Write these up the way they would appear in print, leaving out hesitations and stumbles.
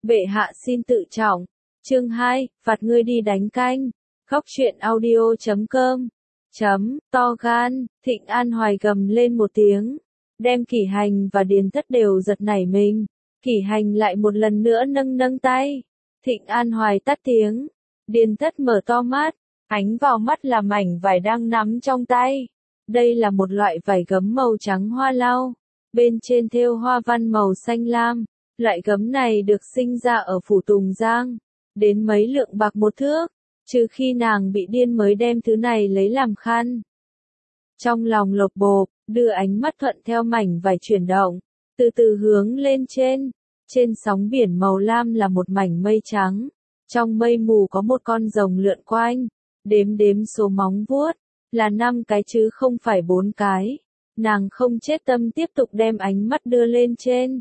Bệ hạ xin tự trọng. Chương 2, phạt ngươi đi đánh canh. Góc truyện audio.com. To gan, Thịnh An Hoài gầm lên một tiếng, đem Kỷ Hành và Điền Thất đều giật nảy mình. Kỷ Hành lại một lần nữa nâng tay. Thịnh An Hoài tắt tiếng. Điền Thất mở to mắt, ánh vào mắt là mảnh vải đang nắm trong tay. Đây là một loại vải gấm màu trắng hoa lau, bên trên thêu hoa văn màu xanh lam. Loại gấm này được sinh ra ở phủ Tùng Giang, đến mấy lượng bạc một thước, trừ khi nàng bị điên mới đem thứ này lấy làm khăn. Trong lòng lộc bộp, đưa ánh mắt thuận theo mảnh vải chuyển động, từ từ hướng lên trên sóng biển màu lam là một mảnh mây trắng, trong mây mù có một con rồng lượn quanh, đếm số móng vuốt, là 5 cái chứ không phải 4 cái. Nàng không chết tâm tiếp tục đem ánh mắt đưa lên trên.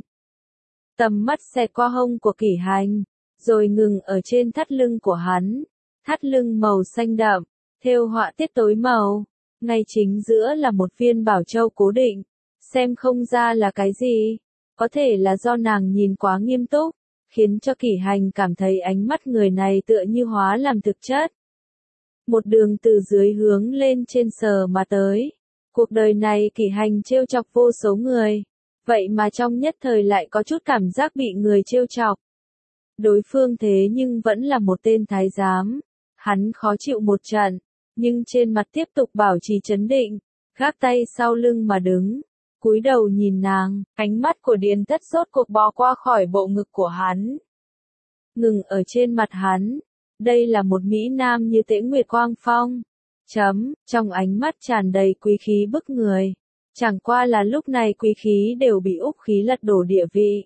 Tầm mắt xẹt qua hông của Kỷ Hành, rồi ngừng ở trên thắt lưng của hắn. Thắt lưng màu xanh đậm, thêu họa tiết tối màu, ngay chính giữa là một viên bảo châu cố định, xem không ra là cái gì. Có thể là do nàng nhìn quá nghiêm túc, khiến cho Kỷ Hành cảm thấy ánh mắt người này tựa như hóa làm thực chất. Một đường từ dưới hướng lên trên sờ mà tới. Cuộc đời này Kỷ Hành trêu chọc vô số người, vậy mà trong nhất thời lại có chút cảm giác bị người trêu chọc. Đối phương thế nhưng vẫn là một tên thái giám. Hắn khó chịu một trận, nhưng trên mặt tiếp tục bảo trì trấn định, gác tay sau lưng mà đứng, cúi đầu nhìn nàng. Ánh mắt của Điền Thất rốt cuộc bò qua khỏi bộ ngực của hắn, ngừng ở trên mặt hắn. Đây là một mỹ nam như Tễ Nguyệt Quang Phong. Trong ánh mắt tràn đầy quý khí bức người. Chẳng qua là lúc này quý khí đều bị úc khí lật đổ địa vị.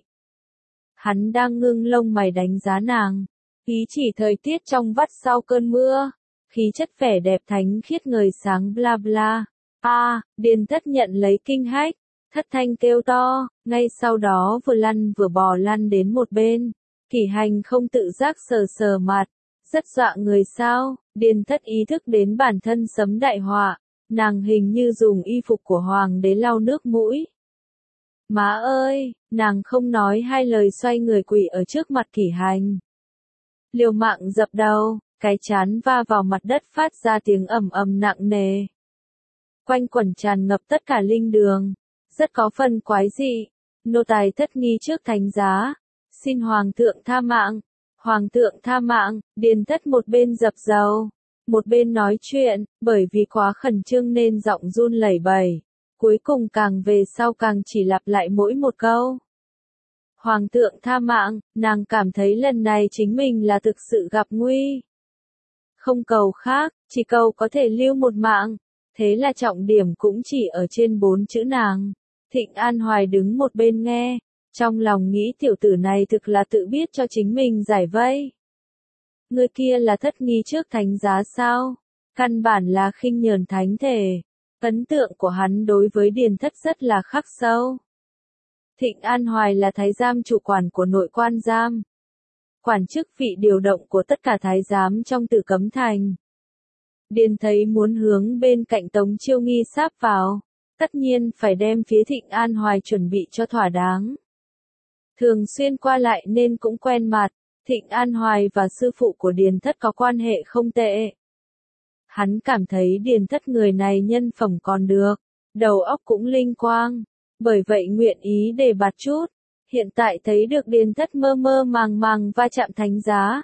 Hắn đang ngưng lông mày đánh giá nàng. Ý chỉ thời tiết trong vắt sau cơn mưa. Khí chất vẻ đẹp thánh khiết ngời sáng bla bla. Điền Thất nhận lấy kinh hách. Thất thanh kêu to, ngay sau đó vừa lăn vừa bò lăn đến một bên. Kỷ Hành không tự giác sờ mặt. Rất dọa người sao. Điền Thất ý thức đến bản thân sấm đại họa. Nàng hình như dùng y phục của hoàng đế lau nước mũi. Má ơi, nàng không nói hai lời xoay người quỳ ở trước mặt Kỷ Hành. Liều mạng dập đầu, cái chán va vào mặt đất phát ra tiếng ầm ầm nặng nề. Quanh quẩn tràn ngập tất cả linh đường, rất có phần quái dị. Nô tài thất nghi trước thánh giá, xin hoàng thượng tha mạng. Hoàng thượng tha mạng. Điền Thất một bên dập dầu, một bên nói chuyện, bởi vì quá khẩn trương nên giọng run lẩy bẩy. Cuối cùng càng về sau càng chỉ lặp lại mỗi một câu. Hoàng thượng tha mạng. Nàng cảm thấy lần này chính mình là thực sự gặp nguy. Không cầu khác, chỉ cầu có thể lưu một mạng. Thế là trọng điểm cũng chỉ ở trên 4 chữ nàng. Thịnh An Hoài đứng một bên nghe, trong lòng nghĩ tiểu tử này thực là tự biết cho chính mình giải vây. Người kia là thất nghi trước thánh giá sao? Căn bản là khinh nhờn thánh thể. Ấn tượng của hắn đối với Điền Thất rất là khắc sâu. Thịnh An Hoài là thái giám chủ quản của nội quan giam. Quản chức vị điều động của tất cả thái giám trong Tử Cấm Thành. Điền thấy muốn hướng bên cạnh Tống Chiêu Nghi sáp vào, tất nhiên phải đem phía Thịnh An Hoài chuẩn bị cho thỏa đáng. Thường xuyên qua lại nên cũng quen mặt, Thịnh An Hoài và sư phụ của Điền Thất có quan hệ không tệ. Hắn cảm thấy Điền Thất người này nhân phẩm còn được, đầu óc cũng linh quang, bởi vậy nguyện ý đề bạt chút. Hiện tại thấy được Điền Thất mơ màng va chạm thánh giá.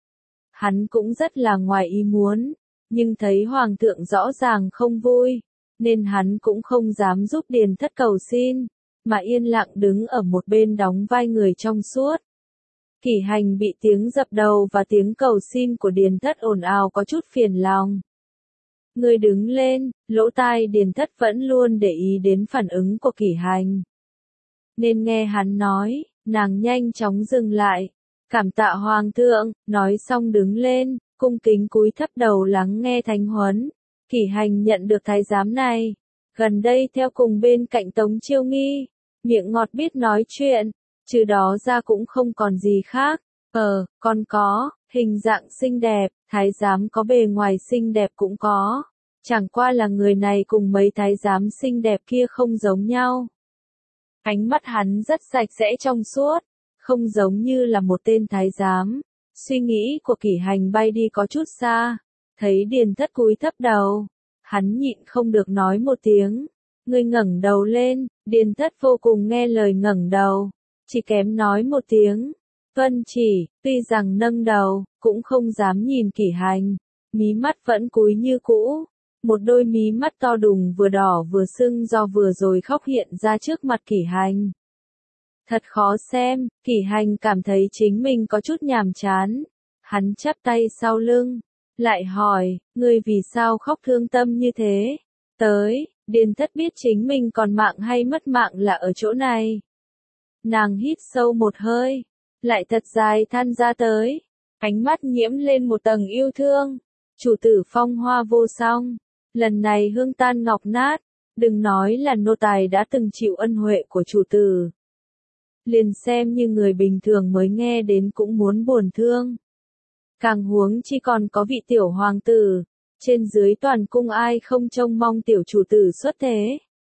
Hắn cũng rất là ngoài ý muốn, nhưng thấy hoàng thượng rõ ràng không vui, nên hắn cũng không dám giúp Điền Thất cầu xin, mà yên lặng đứng ở một bên đóng vai người trong suốt. Kỷ Hành bị tiếng dập đầu và tiếng cầu xin của Điền Thất ồn ào có chút phiền lòng. Người đứng lên, lỗ tai Điền Thất vẫn luôn để ý đến phản ứng của Kỷ Hành. Nên nghe hắn nói, nàng nhanh chóng dừng lại. Cảm tạ hoàng thượng, nói xong đứng lên, cung kính cúi thấp đầu lắng nghe thánh huấn. Kỷ Hành nhận được thái giám này, gần đây theo cùng bên cạnh Tống Chiêu Nghi, miệng ngọt biết nói chuyện, trừ đó ra cũng không còn gì khác. Còn có, hình dạng xinh đẹp, thái giám có bề ngoài xinh đẹp cũng có. Chẳng qua là người này cùng mấy thái giám xinh đẹp kia không giống nhau. Ánh mắt hắn rất sạch sẽ trong suốt, không giống như là một tên thái giám. Suy nghĩ của Kỷ Hành bay đi có chút xa, thấy Điền Thất cúi thấp đầu, hắn nhịn không được nói một tiếng, ngươi ngẩng đầu lên. Điền Thất vô cùng nghe lời ngẩng đầu, chỉ kém nói một tiếng, tuân chỉ. Tuy rằng nâng đầu, cũng không dám nhìn Kỷ Hành, mí mắt vẫn cúi như cũ, một đôi mí mắt to đùng vừa đỏ vừa sưng do vừa rồi khóc hiện ra trước mặt Kỷ Hành. Thật khó xem. Kỷ Hành cảm thấy chính mình có chút nhàm chán, hắn chắp tay sau lưng, lại hỏi, ngươi vì sao khóc thương tâm như thế? Tới. Điền Thất biết chính mình còn mạng hay mất mạng là ở chỗ này. Nàng hít sâu một hơi, lại thật dài than ra tới, ánh mắt nhiễm lên một tầng yêu thương. Chủ tử phong hoa vô song, lần này hương tan ngọc nát, đừng nói là nô tài đã từng chịu ân huệ của chủ tử. Liền xem như người bình thường mới nghe đến cũng muốn buồn thương. Càng huống chi còn có vị tiểu hoàng tử, trên dưới toàn cung ai không trông mong tiểu chủ tử xuất thế.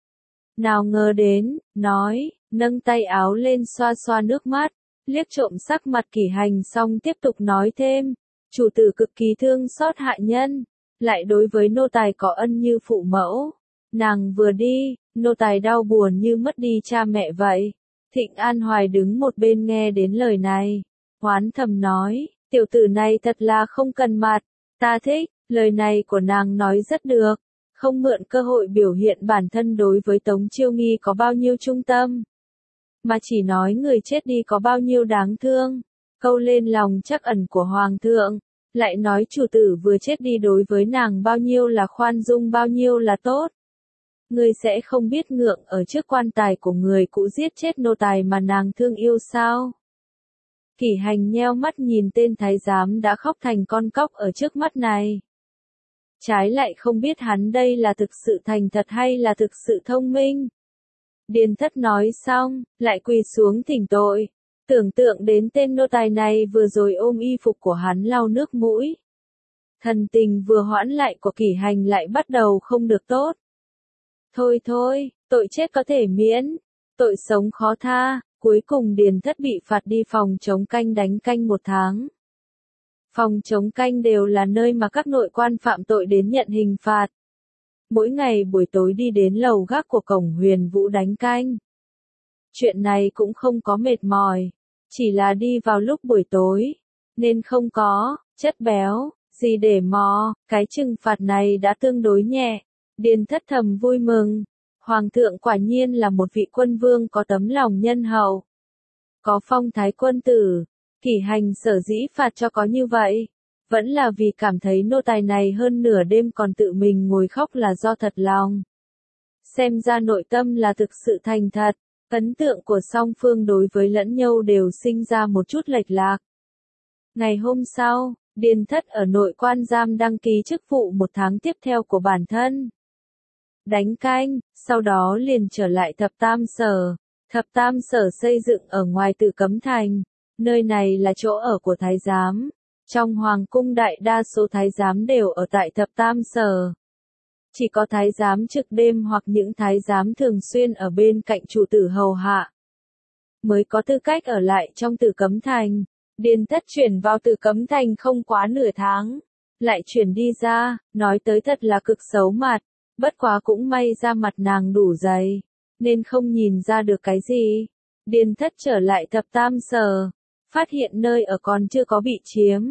Nào ngờ đến, nói, nâng tay áo lên xoa xoa nước mắt, liếc trộm sắc mặt Kỷ Hành xong tiếp tục nói thêm, chủ tử cực kỳ thương xót hạ nhân, lại đối với nô tài có ân như phụ mẫu. Nàng vừa đi, nô tài đau buồn như mất đi cha mẹ vậy. Thịnh An Hoài đứng một bên nghe đến lời này, oán thầm nói, tiểu tử này thật là không cần mặt, ta thích. Lời này của nàng nói rất được, không mượn cơ hội biểu hiện bản thân đối với Tống Chiêu Nghi có bao nhiêu trung tâm, mà chỉ nói người chết đi có bao nhiêu đáng thương, câu lên lòng trắc ẩn của Hoàng thượng, lại nói chủ tử vừa chết đi đối với nàng bao nhiêu là khoan dung bao nhiêu là tốt. Người sẽ không biết ngượng ở trước quan tài của người cũ giết chết nô tài mà nàng thương yêu sao? Kỷ Hành nheo mắt nhìn tên thái giám đã khóc thành con cóc ở trước mắt này. Trái lại không biết hắn đây là thực sự thành thật hay là thực sự thông minh. Điền Thất nói xong, lại quỳ xuống thỉnh tội. Tưởng tượng đến tên nô tài này vừa rồi ôm y phục của hắn lau nước mũi. Thần tình vừa hoãn lại của Kỷ Hành lại bắt đầu không được tốt. Thôi thôi, tội chết có thể miễn, tội sống khó tha. Cuối cùng Điền Thất bị phạt đi phòng chống canh đánh canh 1 tháng. Phòng chống canh đều là nơi mà các nội quan phạm tội đến nhận hình phạt. Mỗi ngày buổi tối đi đến lầu gác của cổng Huyền Vũ đánh canh. Chuyện này cũng không có mệt mỏi, chỉ là đi vào lúc buổi tối, nên không có chất béo gì để mò, cái trừng phạt này đã tương đối nhẹ. Điền Thất thầm vui mừng, Hoàng thượng quả nhiên là một vị quân vương có tấm lòng nhân hậu, có phong thái quân tử. Kỷ Hành sở dĩ phạt cho có như vậy, vẫn là vì cảm thấy nô tài này hơn nửa đêm còn tự mình ngồi khóc là do thật lòng. Xem ra nội tâm là thực sự thành thật, ấn tượng của song phương đối với lẫn nhau đều sinh ra một chút lệch lạc. Ngày hôm sau, Điền Thất ở nội quan giam đăng ký chức vụ 1 tháng tiếp theo của bản thân. Đánh canh, sau đó liền trở lại Thập Tam Sở. Thập Tam Sở xây dựng ở ngoài Tử Cấm Thành. Nơi này là chỗ ở của thái giám. Trong hoàng cung đại đa số thái giám đều ở tại Thập Tam Sở. Chỉ có thái giám trực đêm hoặc những thái giám thường xuyên ở bên cạnh chủ tử hầu hạ mới có tư cách ở lại trong Tử Cấm Thành. Điền Thất chuyển vào Tử Cấm Thành không quá nửa tháng, lại chuyển đi ra, nói tới thật là cực xấu mặt, bất quá cũng may ra mặt nàng đủ dày, nên không nhìn ra được cái gì. Điền Thất trở lại Thập Tam Sở, phát hiện nơi ở còn chưa có bị chiếm.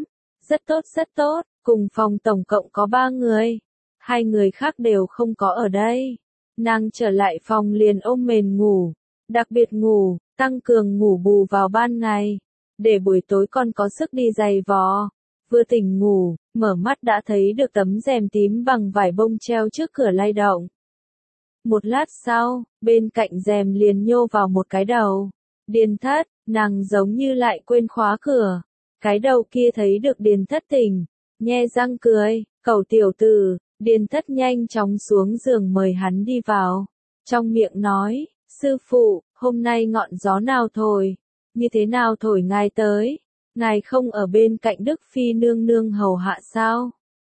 Rất tốt, cùng phòng tổng cộng có 3 người. 2 người khác đều không có ở đây. Nàng trở lại phòng liền ôm mền ngủ, đặc biệt ngủ, tăng cường ngủ bù vào ban ngày, để buổi tối còn có sức đi giày vò. Vừa tỉnh ngủ, mở mắt đã thấy được tấm rèm tím bằng vải bông treo trước cửa lay động. Một lát sau, bên cạnh rèm liền nhô vào một cái đầu. Điền Thất, nàng giống như lại quên khóa cửa. Cái đầu kia thấy được Điền Thất tỉnh, nhe răng cười, cẩu tiểu tử. Điền Thất nhanh chóng xuống giường mời hắn đi vào. Trong miệng nói, sư phụ, hôm nay ngọn gió nào thổi? Như thế nào thổi ngài tới? Ngài không ở bên cạnh Đức Phi nương nương hầu hạ sao?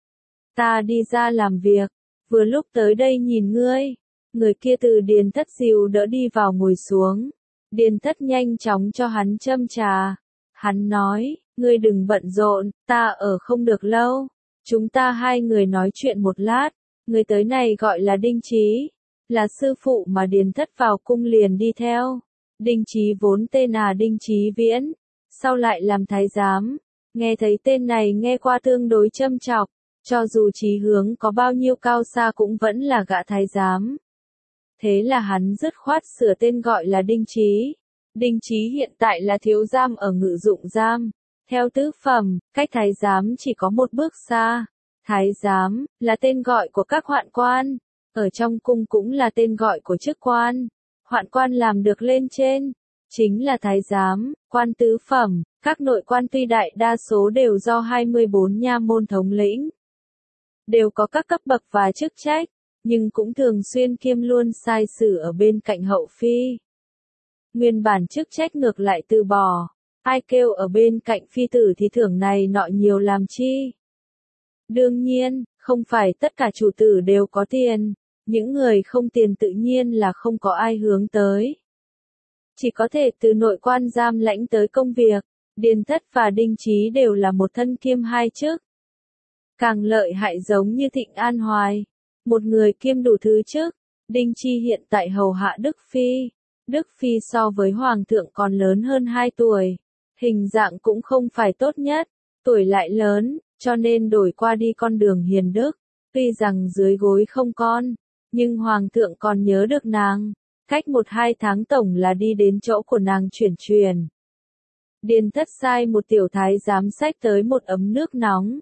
Ta đi ra làm việc, vừa lúc tới đây nhìn ngươi. Người kia từ Điền Thất dìu đỡ đi vào ngồi xuống. Điền Thất nhanh chóng cho hắn châm trà. Hắn nói, ngươi đừng bận rộn, ta ở không được lâu. Chúng ta hai người nói chuyện một lát. Người tới này gọi là Đinh Chí, là sư phụ mà Điền Thất vào cung liền đi theo. Đinh Chí vốn tên là Đinh Chí Viễn, sau lại làm thái giám. Nghe thấy tên này nghe qua tương đối châm chọc, cho dù chí hướng có bao nhiêu cao xa cũng vẫn là gã thái giám. Thế là hắn dứt khoát sửa tên gọi là Đinh Chí. Đinh Chí hiện tại là thiếu giam ở ngự dụng giam. Theo tứ phẩm, cách thái giám chỉ có một bước xa. Thái giám là tên gọi của các hoạn quan, ở trong cung cũng là tên gọi của chức quan. Hoạn quan làm được lên trên, chính là thái giám, quan tứ phẩm, các nội quan tuy đại đa số đều do 24 nha môn thống lĩnh. Đều có các cấp bậc và chức trách, nhưng cũng thường xuyên kiêm luôn sai sử ở bên cạnh hậu phi. Nguyên bản chức trách ngược lại từ bỏ, ai kêu ở bên cạnh phi tử thì thưởng này nọ nhiều làm chi. Đương nhiên, không phải tất cả chủ tử đều có tiền, những người không tiền tự nhiên là không có ai hướng tới. Chỉ có thể từ nội quan giam lãnh tới công việc, Điền Thất và Đinh Chí đều là một thân kiêm hai chức. Càng lợi hại giống như Thịnh An Hoài, một người kiêm đủ thứ chức. Đinh Chi hiện tại hầu hạ Đức Phi. Đức Phi so với Hoàng thượng còn lớn hơn 2 tuổi. Hình dạng cũng không phải tốt nhất, tuổi lại lớn, cho nên đổi qua đi con đường hiền đức. Tuy rằng dưới gối không con, nhưng Hoàng thượng còn nhớ được nàng. Cách 1-2 tháng tổng là đi đến chỗ của nàng chuyển. Điền Thất sai một tiểu thái giám xách tới một ấm nước nóng.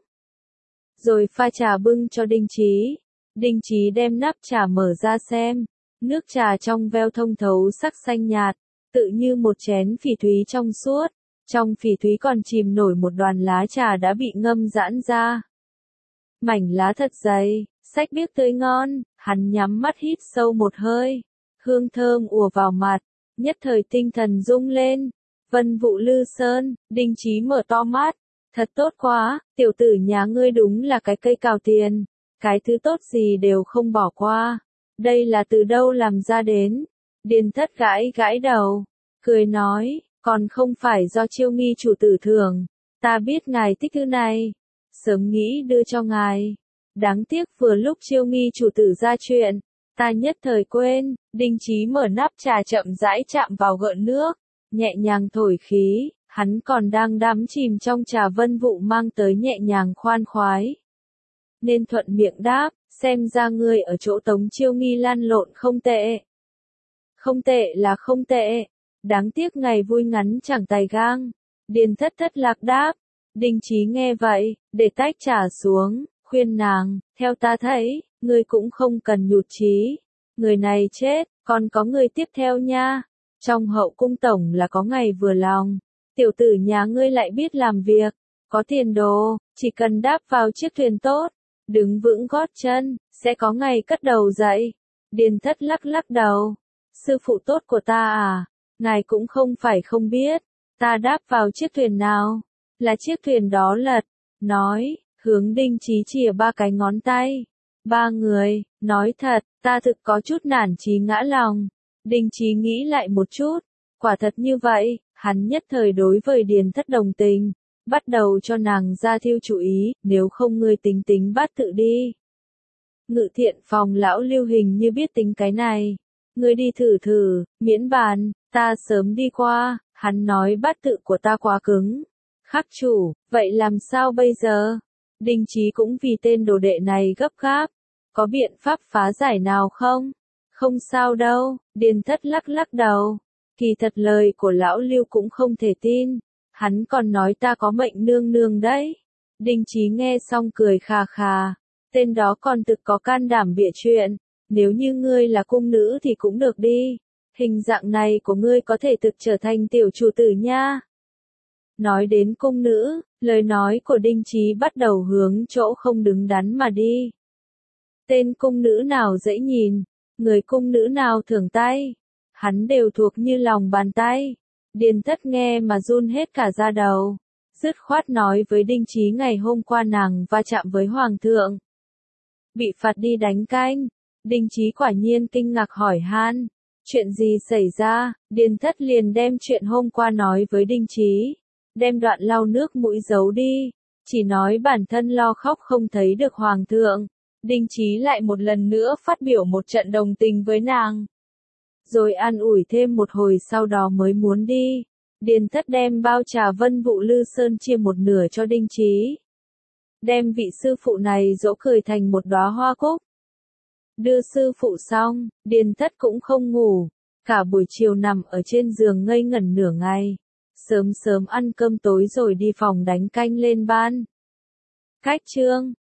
Rồi pha trà bưng cho Đinh Chí. Đinh Chí đem nắp trà mở ra xem. Nước trà trong veo thông thấu sắc xanh nhạt, tự như một chén phỉ thúy trong suốt. Trong phỉ thúy còn chìm nổi một đoàn lá trà đã bị ngâm giãn ra. Mảnh lá thật dày, xách biếc tươi ngon, hắn nhắm mắt hít sâu một hơi. Hương thơm ùa vào mặt, nhất thời tinh thần rung lên. Vân vụ lư sơn, Đinh Chí mở to mắt. Thật tốt quá, tiểu tử nhà ngươi đúng là cái cây cào tiền. Cái thứ tốt gì đều không bỏ qua. Đây là từ đâu làm ra đến? Điền Thất gãi đầu, cười nói, còn không phải do Chiêu Nghi chủ tử thưởng. Ta biết ngài thích thứ này, sớm nghĩ đưa cho ngài. Đáng tiếc vừa lúc Chiêu Nghi chủ tử ra chuyện, ta nhất thời quên. Đinh Chí mở nắp trà chậm rãi chạm vào gợn nước, nhẹ nhàng thổi khí. Hắn còn đang đắm chìm trong trà vân vụ mang tới nhẹ nhàng khoan khoái. Nên thuận miệng đáp, xem ra ngươi ở chỗ Tống Chiêu Nghi lan lộn không tệ. Không tệ là không tệ, đáng tiếc ngày vui ngắn chẳng tài gang. Điền Thất thất lạc đáp. Đinh Chí nghe vậy, để tách trà xuống, khuyên nàng, theo ta thấy, ngươi cũng không cần nhụt chí. Người này chết, còn có người tiếp theo nha. Trong hậu cung tổng là có ngày vừa lòng. Tiểu tử nhà ngươi lại biết làm việc, có tiền đồ, chỉ cần đáp vào chiếc thuyền tốt, đứng vững gót chân, sẽ có ngày cất đầu dậy. Điền Thất lắc đầu. Sư phụ tốt của ta à, ngài cũng không phải không biết, ta đáp vào chiếc thuyền nào, là chiếc thuyền đó lật, nói, hướng Đinh Chí chìa 3 cái ngón tay. 3 người, nói thật, ta thực có chút nản chí ngã lòng. Đinh Chí nghĩ lại một chút, quả thật như vậy, hắn nhất thời đối với Điền Thất đồng tình, bắt đầu cho nàng ra thiêu chủ ý, nếu không ngươi tính bắt tự đi. Ngự thiện phòng lão Lưu hình như biết tính cái này. Ngươi đi thử, miễn bàn, ta sớm đi qua. Hắn nói bát tự của ta quá cứng. Khắc chủ, vậy làm sao bây giờ? Đinh Chí cũng vì tên đồ đệ này gấp gáp. Có biện pháp phá giải nào không? Không sao đâu, Điền Thất lắc đầu. Kỳ thật lời của lão Lưu cũng không thể tin. Hắn còn nói ta có mệnh nương nương đấy. Đinh Chí nghe xong cười khà. Tên đó còn thực có can đảm bịa chuyện. Nếu như ngươi là cung nữ thì cũng được đi. Hình dạng này của ngươi có thể thực trở thành tiểu chủ tử nha. Nói đến cung nữ, lời nói của Đinh Chí bắt đầu hướng chỗ không đứng đắn mà đi. Tên cung nữ nào dễ nhìn, người cung nữ nào thưởng tay, hắn đều thuộc như lòng bàn tay. Điền Thất nghe mà run hết cả da đầu. Dứt khoát nói với Đinh Chí ngày hôm qua nàng va chạm với Hoàng thượng. Bị phạt đi đánh canh. Đinh Chí quả nhiên kinh ngạc hỏi han. Chuyện gì xảy ra? Điền Thất liền đem chuyện hôm qua nói với Đinh Chí, đem đoạn lau nước mũi giấu đi, chỉ nói bản thân lo khóc không thấy được hoàng thượng. Đinh Chí lại một lần nữa phát biểu một trận đồng tình với nàng, rồi an ủi thêm một hồi sau đó mới muốn đi. Điền Thất đem bao trà Vân Vụ Lư Sơn chia một nửa cho Đinh Chí, đem vị sư phụ này dỗ cười thành một đóa hoa cúc. Đưa sư phụ xong, Điền Thất cũng không ngủ, cả buổi chiều nằm ở trên giường ngây ngẩn nửa ngày, sớm sớm ăn cơm tối rồi đi phòng đánh canh lên ban. Cách chương